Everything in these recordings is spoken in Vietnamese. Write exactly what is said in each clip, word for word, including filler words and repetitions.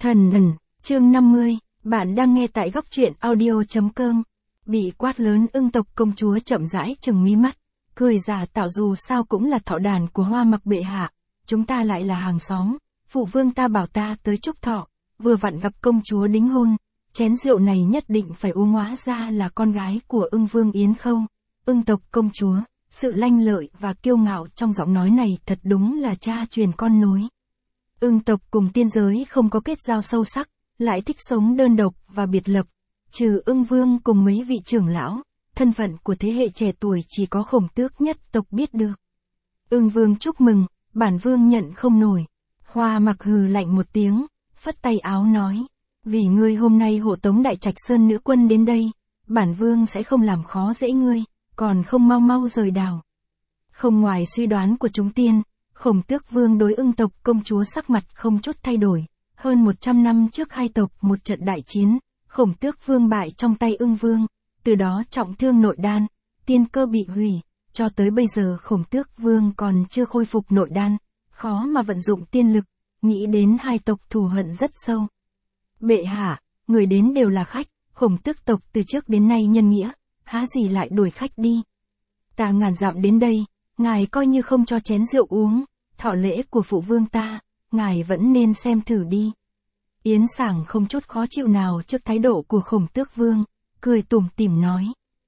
Thần ẩn, chương năm mươi, bạn đang nghe tại góc truyện audio.com. Bị quát lớn ưng tộc công chúa chậm rãi chừng mí mắt, cười giả tạo dù sao cũng là thọ đàn của Hoa Mặc bệ hạ, chúng ta lại là hàng xóm, phụ vương ta bảo ta tới chúc thọ, vừa vặn gặp công chúa đính hôn, chén rượu này nhất định phải uống, hóa ra là con gái của ưng vương Yến Khâu, ưng tộc công chúa. Sự lanh lợi và kiêu ngạo trong giọng nói này thật đúng là cha truyền con nối. Ưng tộc cùng tiên giới không có kết giao sâu sắc, lại thích sống đơn độc và biệt lập. Trừ ưng vương cùng mấy vị trưởng lão, thân phận của thế hệ trẻ tuổi chỉ có Khổng Tước nhất tộc biết được. Ưng vương chúc mừng, bản vương nhận không nổi. Hoa Mặc hừ lạnh một tiếng, phất tay áo nói, vì ngươi hôm nay hộ tống Đại Trạch Sơn nữ quân đến đây, bản vương sẽ không làm khó dễ ngươi, còn không mau mau rời đảo. Không ngoài suy đoán của chúng tiên, Khổng Tước vương đối ưng tộc công chúa sắc mặt không chút thay đổi. Hơn một trăm năm trước hai tộc một trận đại chiến, Khổng Tước vương bại trong tay ưng vương, từ đó trọng thương nội đan, tiên cơ bị hủy, cho tới bây giờ Khổng Tước vương còn chưa khôi phục nội đan, khó mà vận dụng tiên lực, nghĩ đến hai tộc thù hận rất sâu. Bệ hạ, người đến đều là khách, Khổng Tước tộc từ trước đến nay nhân nghĩa, há gì lại đuổi khách đi. Ta ngàn dặm đến đây, ngài coi như không cho chén rượu uống, thọ lễ của phụ vương ta, ngài vẫn nên xem thử đi. Yến Sảng không chút khó chịu nào trước thái độ của Khổng Tước vương, cười tủm tỉm nói.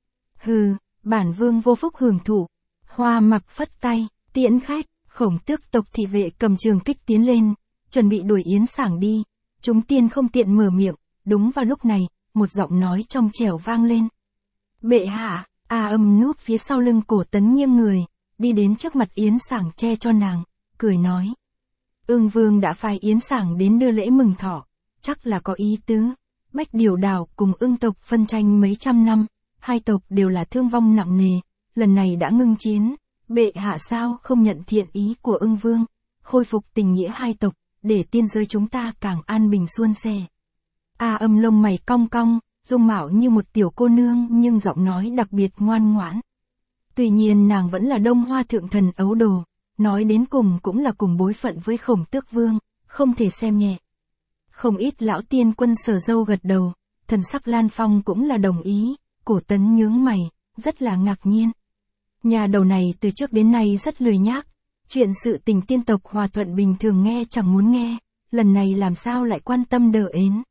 Hừ, bản vương vô phúc hưởng thụ. Hoa Mặc phất tay, tiễn khách, Khổng Tước tộc thị vệ cầm trường kích tiến lên, chuẩn bị đuổi Yến Sảng đi. Chúng tiên không tiện mở miệng, đúng vào lúc này, một giọng nói trong trẻo vang lên. Bệ hạ, A Âm núp phía sau lưng Cổ Tấn nghiêng người, đi đến trước mặt Yến Sảng che cho nàng, cười nói. Ưng vương đã phái Yến Sảng đến đưa lễ mừng thọ, chắc là có ý tứ. Bách Điều Đảo cùng ưng tộc phân tranh mấy trăm năm, hai tộc đều là thương vong nặng nề, lần này đã ngưng chiến, bệ hạ sao không nhận thiện ý của ưng vương, khôi phục tình nghĩa hai tộc, để tiên giới chúng ta càng an bình suôn sẻ. A Âm lông mày cong cong, dung mạo như một tiểu cô nương nhưng giọng nói đặc biệt ngoan ngoãn. Tuy nhiên nàng vẫn là Đông Hoa thượng thần ấu đồ, nói đến cùng cũng là cùng bối phận với Khổng Tước vương, không thể xem nhẹ. Không ít lão tiên quân sờ râu gật đầu, thần sắc Lan Phong cũng là đồng ý, Cổ Tấn nhướng mày, rất là ngạc nhiên. Nhà đầu này từ trước đến nay rất lười nhác, chuyện sự tình tiên tộc hòa thuận bình thường nghe chẳng muốn nghe, lần này làm sao lại quan tâm đờ ến.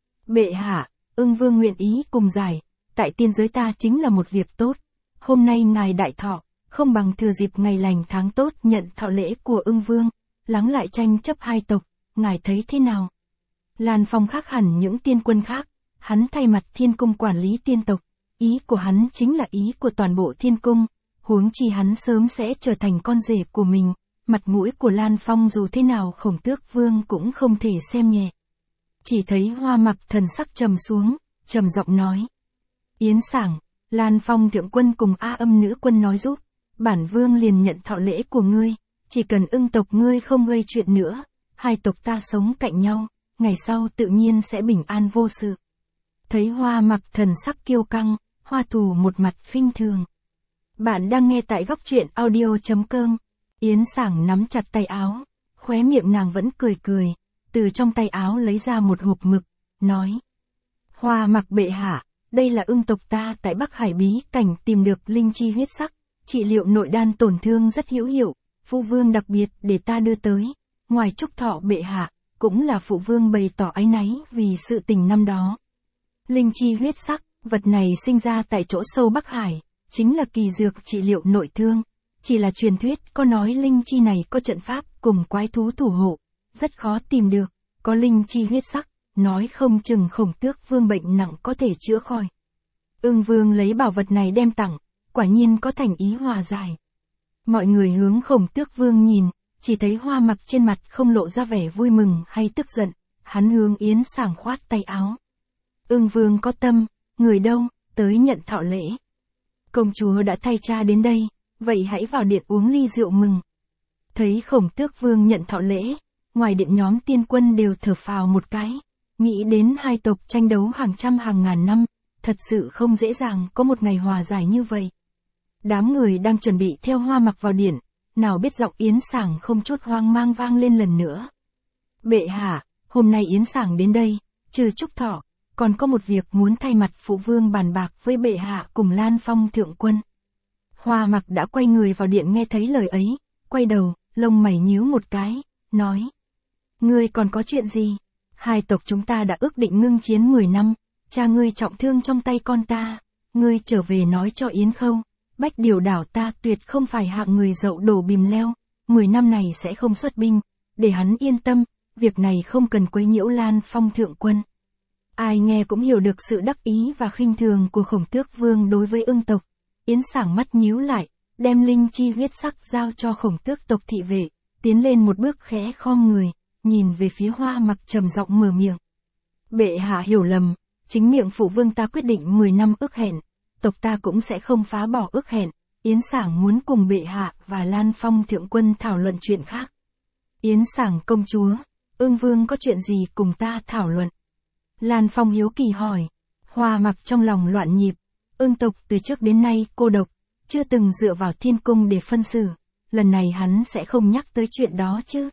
Bệ hạ, ưng vương nguyện ý cùng giải, tại tiên giới ta chính là một việc tốt. Hôm nay ngài đại thọ, không bằng thừa dịp ngày lành tháng tốt nhận thọ lễ của ưng vương, lắng lại tranh chấp hai tộc, ngài thấy thế nào? Lan Phong khác hẳn những tiên quân khác, hắn thay mặt thiên cung quản lý tiên tộc, ý của hắn chính là ý của toàn bộ thiên cung, huống chi hắn sớm sẽ trở thành con rể của mình, mặt mũi của Lan Phong dù thế nào Khổng Tước vương cũng không thể xem nhẹ. Chỉ thấy Hoa Mặc thần sắc trầm xuống, trầm giọng nói. Yến Sảng, Lan Phong thượng quân cùng A Âm nữ quân nói giúp, bản vương liền nhận thọ lễ của ngươi, chỉ cần ưng tộc ngươi không gây chuyện nữa, hai tộc ta sống cạnh nhau, ngày sau tự nhiên sẽ bình an vô sự. Thấy Hoa Mặc thần sắc kiêu căng, Hoa Thù một mặt khinh thường. Bạn đang nghe tại góc truyện audio.com. Yến Sảng nắm chặt tay áo, khóe miệng nàng vẫn cười cười, từ trong tay áo lấy ra một hộp mực, nói. Hoa Mặc bệ hạ, đây là ưng tộc ta tại Bắc Hải bí cảnh tìm được linh chi huyết sắc, trị liệu nội đan tổn thương rất hữu hiệu, phụ vương đặc biệt để ta đưa tới, ngoài chúc thọ bệ hạ, cũng là phụ vương bày tỏ áy náy vì sự tình năm đó. Linh chi huyết sắc, vật này sinh ra tại chỗ sâu Bắc Hải, chính là kỳ dược trị liệu nội thương, chỉ là truyền thuyết có nói linh chi này có trận pháp cùng quái thú thủ hộ, rất khó tìm được, có linh chi huyết sắc, nói không chừng Khổng Tước vương bệnh nặng có thể chữa khỏi. Ưng vương lấy bảo vật này đem tặng, quả nhiên có thành ý hòa giải. Mọi người hướng Khổng Tước vương nhìn, chỉ thấy Hoa Mặc trên mặt không lộ ra vẻ vui mừng hay tức giận, hắn hướng Yến Sảng khoát tay áo. Ưng vương có tâm, người đâu, tới nhận thọ lễ. Công chúa đã thay cha đến đây, vậy hãy vào điện uống ly rượu mừng. Thấy Khổng Tước vương nhận thọ lễ, ngoài điện nhóm tiên quân đều thở phào một cái, nghĩ đến hai tộc tranh đấu hàng trăm hàng ngàn năm, thật sự không dễ dàng có một ngày hòa giải như vậy. Đám người đang chuẩn bị theo Hoa Mặc vào điện, nào biết giọng Yến Sảng không chút hoang mang vang lên lần nữa. Bệ hạ, hôm nay Yến Sảng đến đây, trừ chúc thọ, còn có một việc muốn thay mặt phụ vương bàn bạc với bệ hạ cùng Lan Phong thượng quân. Hoa Mặc đã quay người vào điện nghe thấy lời ấy, quay đầu, lông mày nhíu một cái, nói. Ngươi còn có chuyện gì? Hai tộc chúng ta đã ước định ngưng chiến mười năm, cha ngươi trọng thương trong tay con ta, ngươi trở về nói cho Yến Khâu, Bách Điều đảo ta tuyệt không phải hạng người dậu đổ bìm leo, mười năm này sẽ không xuất binh, để hắn yên tâm, việc này không cần quấy nhiễu Lan Phong thượng quân. Ai nghe cũng hiểu được sự đắc ý và khinh thường của Khổng Tước Vương đối với Ưng tộc. Yến Sảng mắt nhíu lại, đem linh chi huyết sắc giao cho Khổng Tước tộc thị vệ, tiến lên một bước khẽ khom người, nhìn về phía Hoa Mặc trầm giọng mở miệng. Bệ hạ hiểu lầm, chính miệng phụ vương ta quyết định mười năm ước hẹn, tộc ta cũng sẽ không phá bỏ ước hẹn. Yến Sảng muốn cùng bệ hạ và Lan Phong thượng quân thảo luận chuyện khác. Yến Sảng công chúa, Ưng vương có chuyện gì cùng ta thảo luận? Lan Phong hiếu kỳ hỏi. Hoa Mặc trong lòng loạn nhịp, Ưng tộc từ trước đến nay cô độc, chưa từng dựa vào thiên cung để phân xử, lần này hắn sẽ không nhắc tới chuyện đó chứ.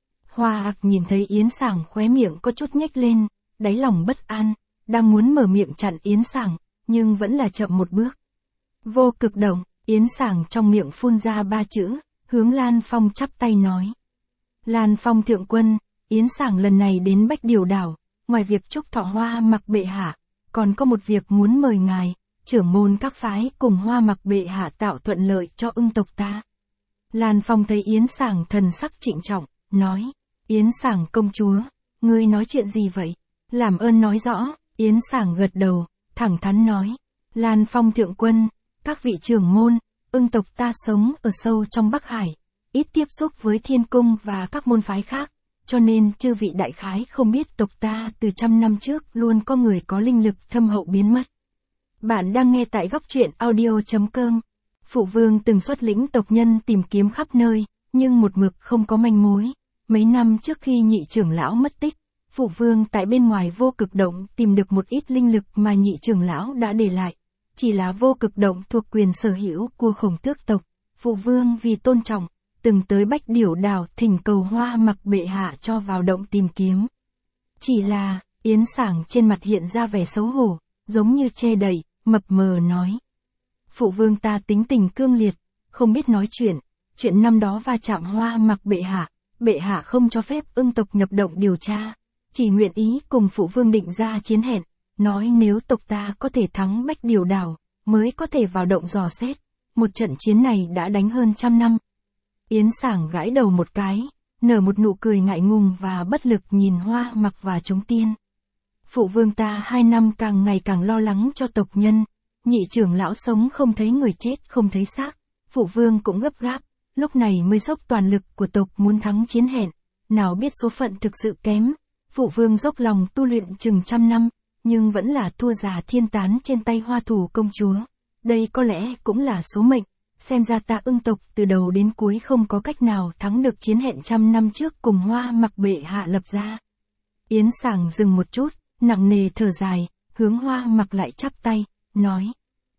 Hoa Mặc nhìn thấy Yến Sảng khóe miệng có chút nhếch lên, đáy lòng bất an, đang muốn mở miệng chặn Yến Sảng, nhưng vẫn là chậm một bước. Vô Cực Động, Yến Sảng trong miệng phun ra ba chữ, hướng Lan Phong chắp tay nói. Lan Phong thượng quân, Yến Sảng lần này đến Bách Điều đảo, ngoài việc chúc thọ Hoa Mặc bệ hạ, còn có một việc muốn mời ngài, trưởng môn các phái cùng Hoa Mặc bệ hạ tạo thuận lợi cho Ưng tộc ta. Lan Phong thấy Yến Sảng thần sắc trịnh trọng, nói. Yến Sảng công chúa, ngươi nói chuyện gì vậy? Làm ơn nói rõ. Yến Sảng gật đầu, thẳng thắn nói. Lan Phong thượng quân, các vị trưởng môn, Ưng tộc ta sống ở sâu trong Bắc Hải, ít tiếp xúc với thiên cung và các môn phái khác, cho nên chư vị đại khái không biết tộc ta từ trăm năm trước luôn có người có linh lực thâm hậu biến mất. Bạn đang nghe tại góc truyện audio chấm com. Phụ vương từng xuất lĩnh tộc nhân tìm kiếm khắp nơi, nhưng một mực không có manh mối. Mấy năm trước khi nhị trưởng lão mất tích, phụ vương tại bên ngoài Vô Cực Động tìm được một ít linh lực mà nhị trưởng lão đã để lại. Chỉ là Vô Cực Động thuộc quyền sở hữu của Khổng Tước tộc. Phụ vương vì tôn trọng, từng tới Bách Điểu đảo thỉnh cầu Hoa Mặc bệ hạ cho vào động tìm kiếm. Chỉ là, Yến Sảng trên mặt hiện ra vẻ xấu hổ, giống như che đậy, mập mờ nói. Phụ vương ta tính tình cương liệt, không biết nói chuyện, chuyện năm đó va chạm Hoa Mặc bệ hạ, bệ hạ không cho phép Ưng tộc nhập động điều tra, chỉ nguyện ý cùng phụ vương định ra chiến hẹn, nói nếu tộc ta có thể thắng Bách Điều đảo, mới có thể vào động dò xét. Một trận chiến này đã đánh hơn trăm năm. Yến Sảng gãi đầu một cái, nở một nụ cười ngại ngùng và bất lực nhìn Hoa Mặc và chúng tiên. Phụ vương ta hai năm càng ngày càng lo lắng cho tộc nhân, nhị trưởng lão sống không thấy người chết không thấy xác, phụ vương cũng gấp gáp, lúc này mới dốc toàn lực của tộc muốn thắng chiến hẹn, nào biết số phận thực sự kém, phụ vương dốc lòng tu luyện chừng trăm năm, nhưng vẫn là thua già thiên tán trên tay Hoa Thủ công chúa, đây có lẽ cũng là số mệnh. Xem ra ta Ưng tộc từ đầu đến cuối không có cách nào thắng được chiến hẹn trăm năm trước cùng Hoa Mặc bệ hạ lập ra. Yến Sảng dừng một chút, nặng nề thở dài, hướng Hoa Mặc lại chắp tay, nói.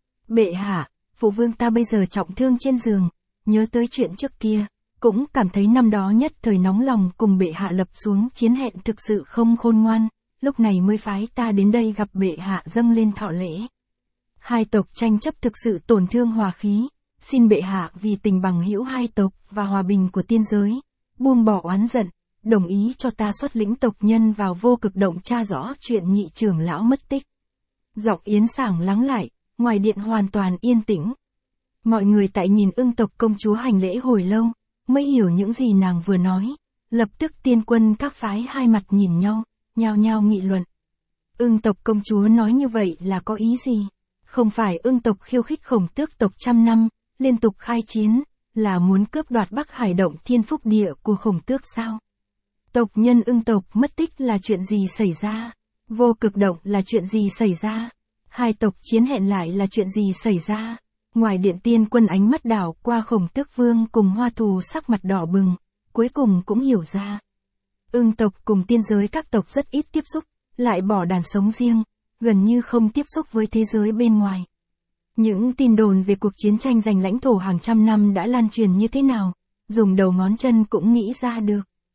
Bệ hạ, phụ vương ta bây giờ trọng thương trên giường, nhớ tới chuyện trước kia, cũng cảm thấy năm đó nhất thời nóng lòng cùng bệ hạ lập xuống chiến hẹn thực sự không khôn ngoan, lúc này mới phái ta đến đây gặp bệ hạ dâng lên thọ lễ. Hai tộc tranh chấp thực sự tổn thương hòa khí. Xin bệ hạ vì tình bằng hữu hai tộc và hòa bình của tiên giới, buông bỏ oán giận, đồng ý cho ta xuất lĩnh tộc nhân vào Vô Cực Động tra rõ chuyện nhị trưởng lão mất tích. Giọng Yến Sảng lắng lại, ngoài điện hoàn toàn yên tĩnh. Mọi người tại nhìn Ưng tộc công chúa hành lễ hồi lâu, mới hiểu những gì nàng vừa nói. Lập tức tiên quân các phái hai mặt nhìn nhau, nhao nhao nghị luận. Ưng tộc công chúa nói như vậy là có ý gì? Không phải Ưng tộc khiêu khích Khổng Tước tộc trăm năm, liên tục khai chiến, là muốn cướp đoạt Bắc Hải động thiên phúc địa của Khổng Tước sao? Tộc nhân Ưng tộc mất tích là chuyện gì xảy ra? Vô Cực Động là chuyện gì xảy ra? Hai tộc chiến hẹn lại là chuyện gì xảy ra? Ngoài điện tiên quân ánh mắt đảo qua Khổng Tước Vương cùng Hoa Thù sắc mặt đỏ bừng, cuối cùng cũng hiểu ra. Ưng tộc cùng tiên giới các tộc rất ít tiếp xúc, lại bỏ đàn sống riêng, gần như không tiếp xúc với thế giới bên ngoài. Những tin đồn về cuộc chiến tranh giành lãnh thổ hàng trăm năm đã lan truyền như thế nào, dùng đầu ngón chân cũng nghĩ ra được.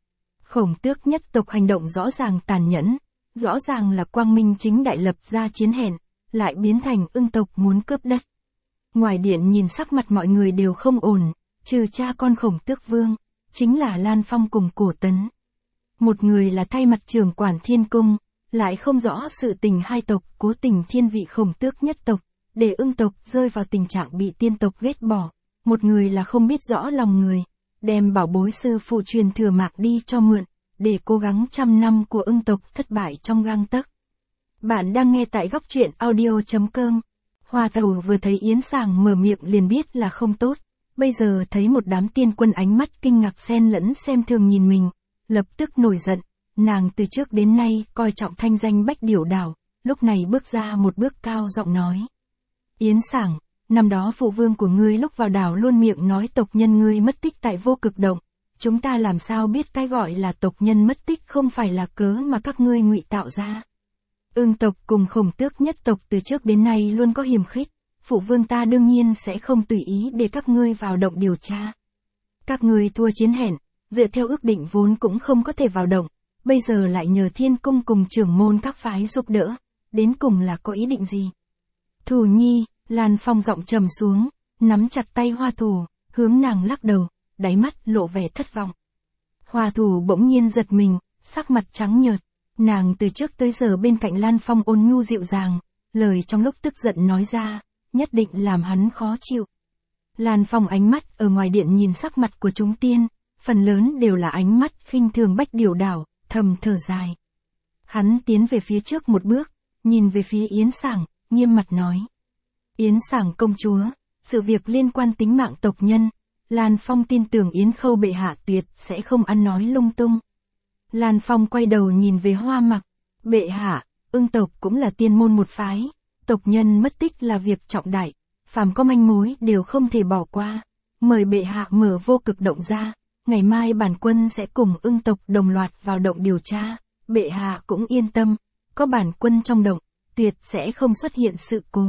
Khổng Tước nhất tộc hành động rõ ràng tàn nhẫn, rõ ràng là quang minh chính đại lập ra chiến hẹn, lại biến thành ưng tộc muốn cướp đất. Ngoài điện nhìn sắc mặt mọi người đều không ổn, trừ cha con Khổng Tước Vương, chính là Lan Phong cùng Cổ Tấn. Một người là thay mặt trưởng quản thiên cung, lại không rõ sự tình hai tộc cố tình thiên vị Khổng Tước nhất tộc, để ưng tộc rơi vào tình trạng bị tiên tộc ghét bỏ. Một người là không biết rõ lòng người, đem bảo bối sư phụ truyền thừa mạc đi cho mượn, để cố gắng trăm năm của ưng tộc thất bại trong gang tấc. Bạn đang nghe tại góc truyện audio chấm com. Hoa Tẩu vừa thấy Yến Sảng mở miệng liền biết là không tốt, bây giờ thấy một đám tiên quân ánh mắt kinh ngạc xen lẫn xem thường nhìn mình, lập tức nổi giận, nàng từ trước đến nay coi trọng thanh danh Bách Điểu Đảo, lúc này bước ra một bước cao giọng nói. Yến Sảng, năm đó phụ vương của ngươi lúc vào đảo luôn miệng nói tộc nhân ngươi mất tích tại Vô Cực Động, chúng ta làm sao biết cái gọi là tộc nhân mất tích không phải là cớ mà các ngươi ngụy tạo ra. Ưng tộc cùng Khổng Tước nhất tộc từ trước đến nay luôn có hiềm khích, phụ vương ta đương nhiên sẽ không tùy ý để các ngươi vào động điều tra. Các ngươi thua chiến hẹn, dựa theo ước định vốn cũng không có thể vào động, bây giờ lại nhờ thiên cung cùng trưởng môn các phái giúp đỡ, đến cùng là có ý định gì? Thù Nhi, Lan Phong giọng trầm xuống, nắm chặt tay Hoa Thù, hướng nàng lắc đầu, đáy mắt lộ vẻ thất vọng. Hoa Thù bỗng nhiên giật mình, sắc mặt trắng nhợt, nàng từ trước tới giờ bên cạnh Lan Phong ôn nhu dịu dàng, lời trong lúc tức giận nói ra, nhất định làm hắn khó chịu. Lan Phong ánh mắt ở ngoài điện nhìn sắc mặt của chúng tiên, phần lớn đều là ánh mắt khinh thường Bách Điểu Đảo, thầm thở dài. Hắn tiến về phía trước một bước, nhìn về phía Yến Sảng, nghiêm mặt nói. Yến Sảng công chúa, sự việc liên quan tính mạng tộc nhân, Lan Phong tin tưởng Yến Khâu bệ hạ tuyệt sẽ không ăn nói lung tung. Lan Phong quay đầu nhìn về Hoa Mặc, bệ hạ, ưng tộc cũng là tiên môn một phái, tộc nhân mất tích là việc trọng đại, phàm có manh mối đều không thể bỏ qua, mời bệ hạ mở Vô Cực Động ra, ngày mai bản quân sẽ cùng ưng tộc đồng loạt vào động điều tra, bệ hạ cũng yên tâm, có bản quân trong động, tuyệt sẽ không xuất hiện sự cố.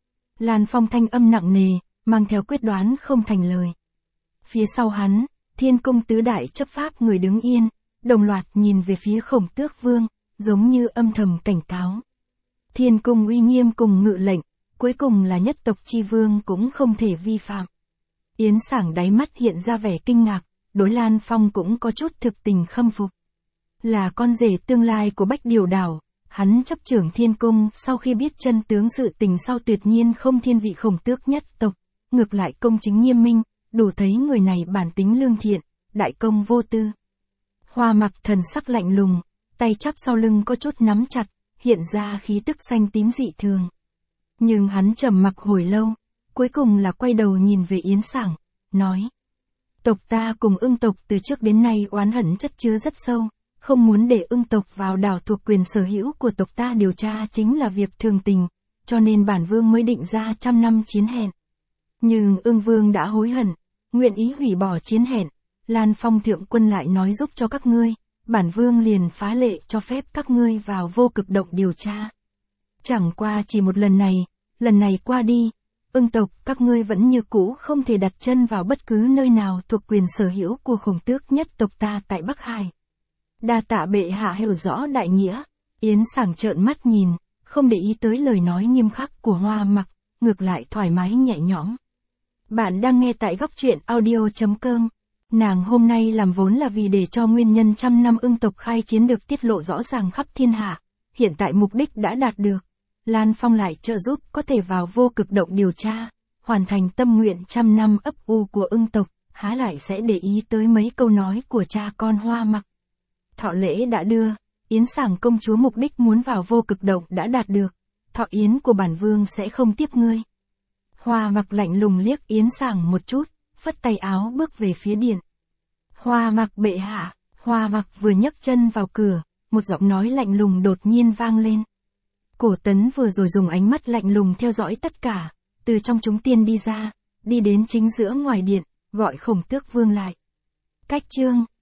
Lan Phong thanh âm nặng nề, mang theo quyết đoán không thành lời. Phía sau hắn, thiên cung tứ đại chấp pháp người đứng yên, đồng loạt nhìn về phía Khổng Tước Vương, giống như âm thầm cảnh cáo. Thiên cung uy nghiêm cùng ngự lệnh, cuối cùng là nhất tộc chi vương cũng không thể vi phạm. Yến Sảng đáy mắt hiện ra vẻ kinh ngạc, đối Lan Phong cũng có chút thực tình khâm phục. Là con rể tương lai của Bách Điểu Đảo, hắn chấp trưởng thiên cung sau khi biết chân tướng sự tình sau tuyệt nhiên không thiên vị Khổng Tước nhất tộc, ngược lại công chính nghiêm minh, đủ thấy người này bản tính lương thiện, đại công vô tư. Hoa Mặc thần sắc lạnh lùng, tay chắp sau lưng có chút nắm chặt, hiện ra khí tức xanh tím dị thường. Nhưng hắn trầm mặc hồi lâu, cuối cùng là quay đầu nhìn về Yến Sảng, nói. Tộc ta cùng ưng tộc từ trước đến nay oán hận chất chứa rất sâu, không muốn để ưng tộc vào đảo thuộc quyền sở hữu của tộc ta điều tra chính là việc thường tình, cho nên bản vương mới định ra trăm năm chiến hẹn. Nhưng ưng vương đã hối hận, nguyện ý hủy bỏ chiến hẹn, Lan Phong thượng quân lại nói giúp cho các ngươi, bản vương liền phá lệ cho phép các ngươi vào Vô Cực Động điều tra. Chẳng qua chỉ một lần này, lần này qua đi, ưng tộc các ngươi vẫn như cũ không thể đặt chân vào bất cứ nơi nào thuộc quyền sở hữu của Khổng Tước nhất tộc ta tại Bắc Hải. Đa tạ bệ hạ hiểu rõ đại nghĩa. Yến Sảng trợn mắt nhìn, không để ý tới lời nói nghiêm khắc của Hoa Mặc, ngược lại thoải mái nhẹ nhõm. Bạn đang nghe tại góc truyện audio chấm com. Nàng hôm nay làm vốn là vì để cho nguyên nhân trăm năm ưng tộc khai chiến được tiết lộ rõ ràng khắp thiên hạ, hiện tại mục đích đã đạt được. Lan Phong lại trợ giúp có thể vào Vô Cực Động điều tra, hoàn thành tâm nguyện trăm năm ấp u của ưng tộc, há lại sẽ để ý tới mấy câu nói của cha con Hoa Mặc. Thọ lễ đã đưa, Yến Sảng công chúa mục đích muốn vào Vô Cực Động đã đạt được, thọ yến của bản vương sẽ không tiếp ngươi. Hoa Mặc lạnh lùng liếc Yến Sảng một chút, phất tay áo bước về phía điện. Hoa Mặc bệ hạ, Hoa Mặc vừa nhấc chân vào cửa, một giọng nói lạnh lùng đột nhiên vang lên. Cổ Tấn vừa rồi dùng ánh mắt lạnh lùng theo dõi tất cả, từ trong chúng tiên đi ra, đi đến chính giữa ngoài điện, gọi Khổng Tước Vương lại. Cách chương